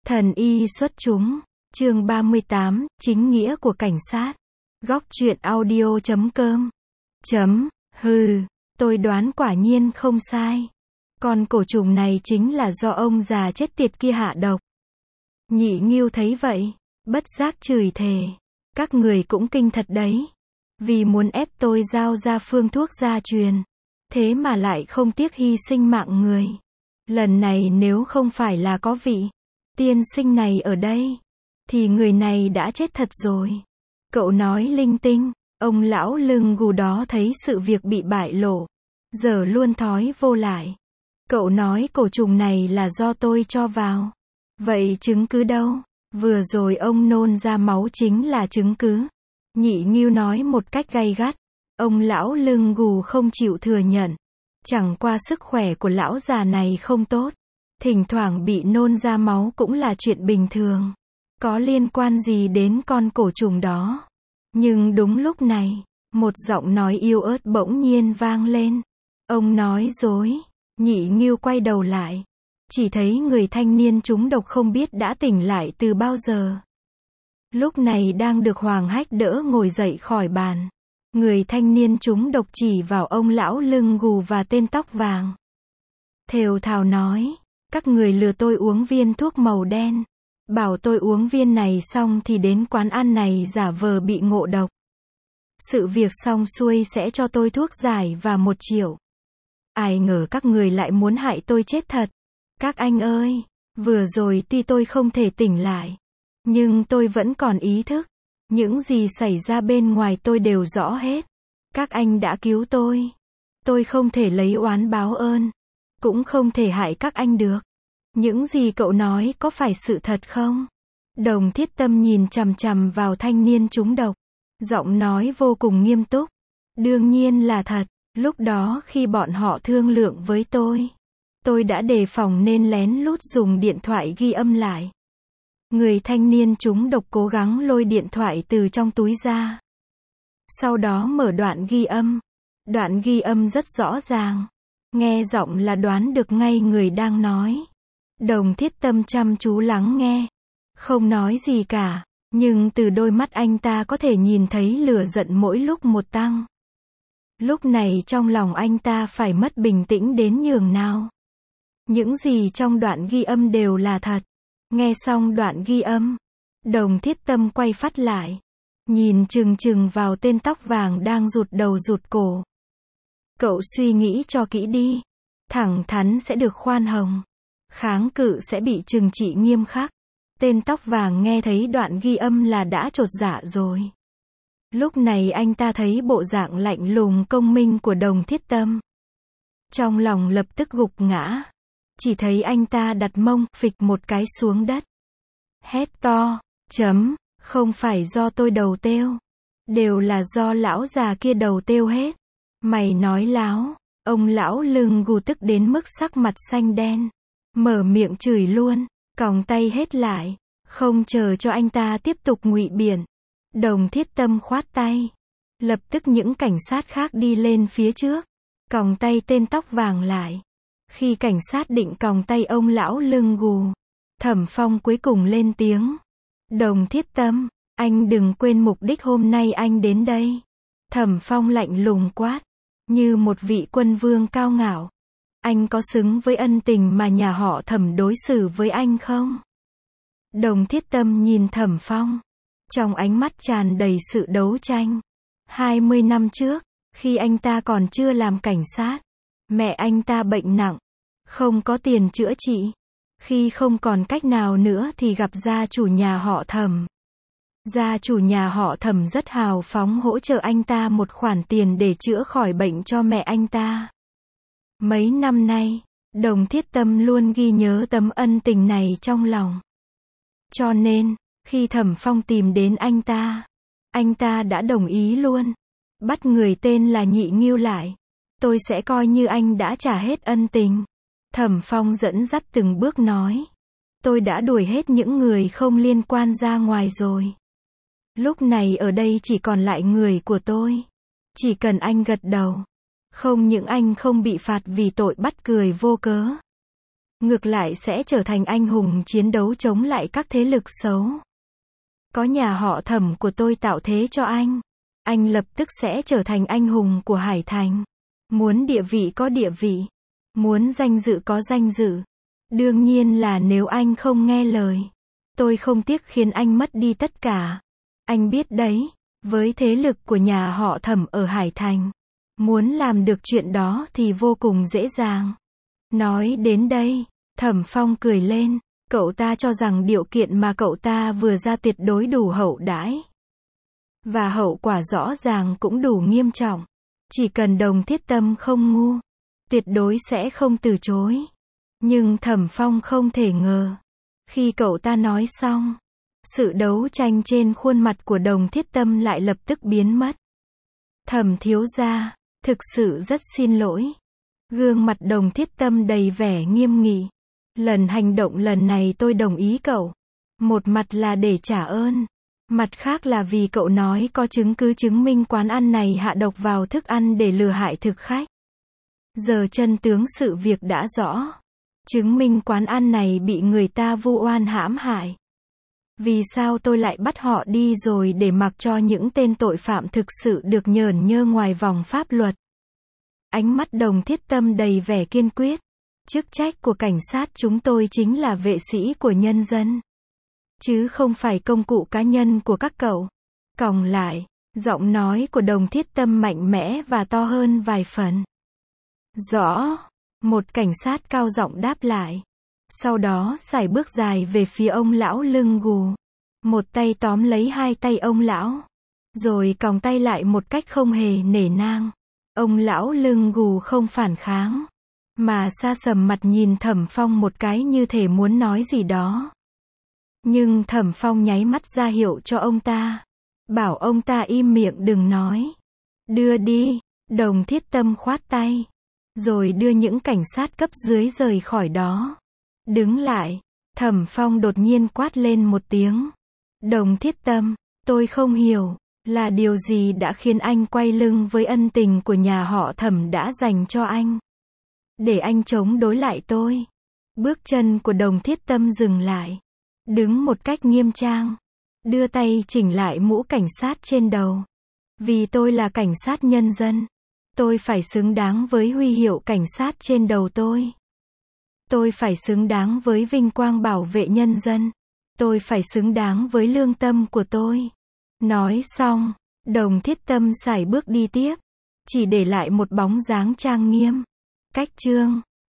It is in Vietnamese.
Thần y xuất chúng, chương 38, chính nghĩa của cảnh sát. Góc truyện audio.com. Hừ, tôi đoán quả nhiên không sai. Con cổ trùng này chính là do ông già chết tiệt kia hạ độc. Nhị Ngưu thấy vậy, bất giác chửi thề. Các người cũng kinh thật đấy. Vì muốn ép tôi giao ra phương thuốc gia truyền. Thế mà lại không tiếc hy sinh mạng người. Lần này nếu không phải là có vị tiên sinh này ở đây, thì người này đã chết thật rồi. Cậu nói linh tinh, ông lão lưng gù đó thấy sự việc bị bại lộ, giờ luôn thói vô lại. Cậu nói cổ trùng này là do tôi cho vào. Vậy chứng cứ đâu? Vừa rồi ông nôn ra máu chính là chứng cứ. Nhị Ngưu nói một cách gay gắt. Ông lão lưng gù không chịu thừa nhận. Chẳng qua sức khỏe của lão già này không tốt. Thỉnh thoảng bị nôn ra máu cũng là chuyện bình thường. Có liên quan gì đến con cổ trùng đó? Nhưng đúng lúc này, một giọng nói yếu ớt bỗng nhiên vang lên. Ông nói dối. Nhị Ngưu quay đầu lại. Chỉ thấy người thanh niên trúng độc không biết đã tỉnh lại từ bao giờ. Lúc này đang được Hoàng Hách đỡ ngồi dậy khỏi bàn. Người thanh niên trúng độc chỉ vào ông lão lưng gù và tên tóc vàng. Thều thào nói, các người lừa tôi uống viên thuốc màu đen. Bảo tôi uống viên này xong thì đến quán ăn này giả vờ bị ngộ độc. Sự việc xong xuôi sẽ cho tôi thuốc giải và 1 triệu. Ai ngờ các người lại muốn hại tôi chết thật. Các anh ơi, vừa rồi tuy tôi không thể tỉnh lại, nhưng tôi vẫn còn ý thức. Những gì xảy ra bên ngoài tôi đều rõ hết. Các anh đã cứu tôi. Tôi không thể lấy oán báo ơn. Cũng không thể hại các anh được. Những gì cậu nói có phải sự thật không? Đồng Thiết Tâm nhìn chằm chằm vào thanh niên trúng độc. Giọng nói vô cùng nghiêm túc. Đương nhiên là thật. Lúc đó khi bọn họ thương lượng với tôi đã đề phòng nên lén lút dùng điện thoại ghi âm lại. Người thanh niên trúng độc cố gắng lôi điện thoại từ trong túi ra. Sau đó mở đoạn ghi âm. Đoạn ghi âm rất rõ ràng. Nghe giọng là đoán được ngay người đang nói. Đồng Thiết Tâm chăm chú lắng nghe. Không nói gì cả. Nhưng từ đôi mắt anh ta có thể nhìn thấy lửa giận mỗi lúc một tăng. Lúc này trong lòng anh ta phải mất bình tĩnh đến nhường nào. Những gì trong đoạn ghi âm đều là thật. Nghe xong đoạn ghi âm, Đồng Thiết Tâm quay phát lại. Nhìn chừng chừng vào tên tóc vàng đang rụt đầu rụt cổ. Cậu suy nghĩ cho kỹ đi. Thẳng thắn sẽ được khoan hồng. Kháng cự sẽ bị trừng trị nghiêm khắc. Tên tóc vàng nghe thấy đoạn ghi âm là đã chột dạ rồi. Lúc này anh ta thấy bộ dạng lạnh lùng công minh của Đồng Thiết Tâm. Trong lòng lập tức gục ngã. Chỉ thấy anh ta đặt mông, phịch một cái xuống đất. Hét to, không phải do tôi đầu têu. Đều là do lão già kia đầu têu hết. Mày nói láo. Ông lão lưng gù tức đến mức sắc mặt xanh đen. Mở miệng chửi luôn, còng tay hết lại. Không chờ cho anh ta tiếp tục ngụy biện. Đồng Thiết Tâm khoát tay. Lập tức những cảnh sát khác đi lên phía trước. Còng tay tên tóc vàng lại. Khi cảnh sát định còng tay ông lão lưng gù, Thẩm Phong cuối cùng lên tiếng. Đồng Thiết Tâm, anh đừng quên mục đích hôm nay anh đến đây. Thẩm Phong lạnh lùng quát. Như một vị quân vương cao ngạo. Anh có xứng với ân tình mà nhà họ Thẩm đối xử với anh không? Đồng Thiết Tâm nhìn Thẩm Phong. Trong ánh mắt tràn đầy sự đấu tranh. 20 năm trước, khi anh ta còn chưa làm cảnh sát, mẹ anh ta bệnh nặng, không có tiền chữa trị. Khi không còn cách nào nữa thì gặp gia chủ nhà họ Thẩm. Gia chủ nhà họ Thẩm rất hào phóng hỗ trợ anh ta một khoản tiền để chữa khỏi bệnh cho mẹ anh ta. Mấy năm nay, Đồng Thiết Tâm luôn ghi nhớ tấm ân tình này trong lòng. Cho nên, khi Thẩm Phong tìm đến anh ta đã đồng ý luôn. Bắt người tên là Nhị Ngưu lại. Tôi sẽ coi như anh đã trả hết ân tình. Thẩm Phong dẫn dắt từng bước nói. Tôi đã đuổi hết những người không liên quan ra ngoài rồi. Lúc này ở đây chỉ còn lại người của tôi. Chỉ cần anh gật đầu. Không những anh không bị phạt vì tội bắt người vô cớ. ngược lại sẽ trở thành anh hùng chiến đấu chống lại các thế lực xấu. Có nhà họ Thẩm của tôi tạo thế cho anh lập tức sẽ trở thành anh hùng của Hải Thành. Muốn địa vị có địa vị, muốn danh dự có danh dự. Đương nhiên là nếu anh không nghe lời, tôi không tiếc khiến anh mất đi tất cả. Anh biết đấy, với thế lực của nhà họ Thẩm ở Hải Thành, muốn làm được chuyện đó thì vô cùng dễ dàng. Nói đến đây, Thẩm Phong cười lên, cậu ta cho rằng điều kiện mà cậu ta vừa ra tuyệt đối đủ hậu đãi. Và hậu quả rõ ràng cũng đủ nghiêm trọng. Chỉ cần Đồng Thiết Tâm không ngu, tuyệt đối sẽ không từ chối. Nhưng Thẩm Phong không thể ngờ. Khi cậu ta nói xong, sự đấu tranh trên khuôn mặt của Đồng Thiết Tâm lại lập tức biến mất. Thẩm thiếu gia, thực sự rất xin lỗi. Gương mặt Đồng Thiết Tâm đầy vẻ nghiêm nghị. Lần hành động lần này tôi đồng ý cậu. Một mặt là để trả ơn. Mặt khác là vì cậu nói có chứng cứ chứng minh quán ăn này hạ độc vào thức ăn để lừa hại thực khách. Giờ chân tướng sự việc đã rõ. Chứng minh quán ăn này bị người ta vu oan hãm hại. Vì sao tôi lại bắt họ đi rồi để mặc cho những tên tội phạm thực sự được nhởn nhơ ngoài vòng pháp luật? Ánh mắt Đồng Thiết Tâm đầy vẻ kiên quyết. Chức trách của cảnh sát chúng tôi chính là vệ sĩ của nhân dân, chứ không phải công cụ cá nhân của các cậu. Còng lại, giọng nói của Đồng Thiết Tâm mạnh mẽ và to hơn vài phần. Rõ, một cảnh sát cao giọng đáp lại. Sau đó sải bước dài về phía ông lão lưng gù. Một tay tóm lấy hai tay ông lão, rồi còng tay lại một cách không hề nể nang. Ông lão lưng gù không phản kháng, mà sa sầm mặt nhìn Thẩm Phong một cái như thể muốn nói gì đó. Nhưng Thẩm Phong nháy mắt ra hiệu cho ông ta, bảo ông ta im miệng đừng nói. Đưa đi, Đồng Thiết Tâm khoát tay, rồi đưa những cảnh sát cấp dưới rời khỏi đó. Đứng lại, Thẩm Phong đột nhiên quát lên một tiếng. Đồng Thiết Tâm, tôi không hiểu, là điều gì đã khiến anh quay lưng với ân tình của nhà họ Thẩm đã dành cho anh? Để anh chống đối lại tôi. Bước chân của Đồng Thiết Tâm dừng lại, đứng một cách nghiêm trang, đưa tay chỉnh lại mũ cảnh sát trên đầu. Vì tôi là cảnh sát nhân dân, tôi phải xứng đáng với huy hiệu cảnh sát trên đầu tôi. Tôi phải xứng đáng với vinh quang bảo vệ nhân dân. Tôi phải xứng đáng với lương tâm của tôi. Nói xong, Đồng Thiết Tâm sải bước đi tiếp, chỉ để lại một bóng dáng trang nghiêm. Cách chương